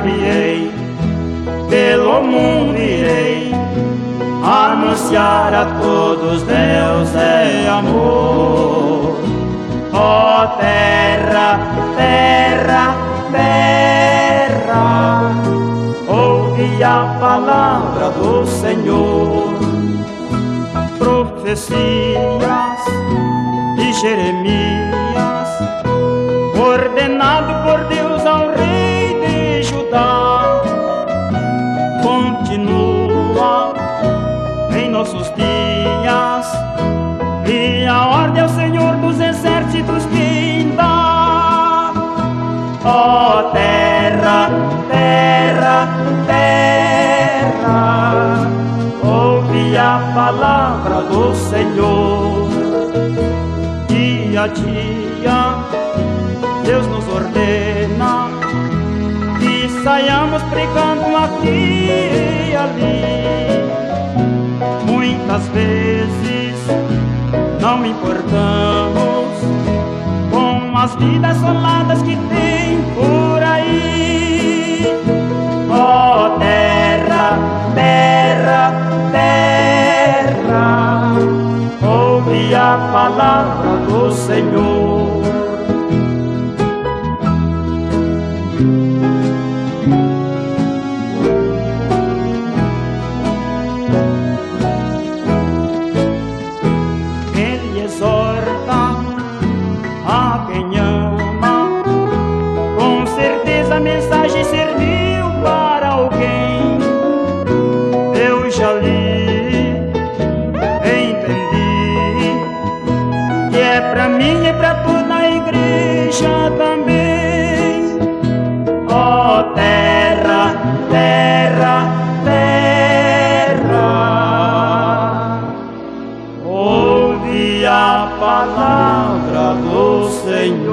enviei, pelo mundo irei, anunciar a todos: Deus é amor. Ó terra, terra, terra, ouve a palavra do Senhor. Profecias de Jeremias, ordenado por Deus ao rei de Judá, continua em nossos dias, e a ordem ao Senhor dos exércitos quem dá. Ó terra, terra, terra, ouve a palavra do Senhor. Dia a dia Deus nos ordena que saiamos pregando aqui e ali. Muitas vezes não importamos com as vidas soladas que tem por aí. Ó terra, terra, terra, ouve a palavra do Senhor. Ele exorta a quem ama, com certeza a mensagem serviu para alguém. Eu já li, entendi, que é pra mim e pra toda a igreja também. Ó terra, terra, terra, ouve a palavra do Senhor.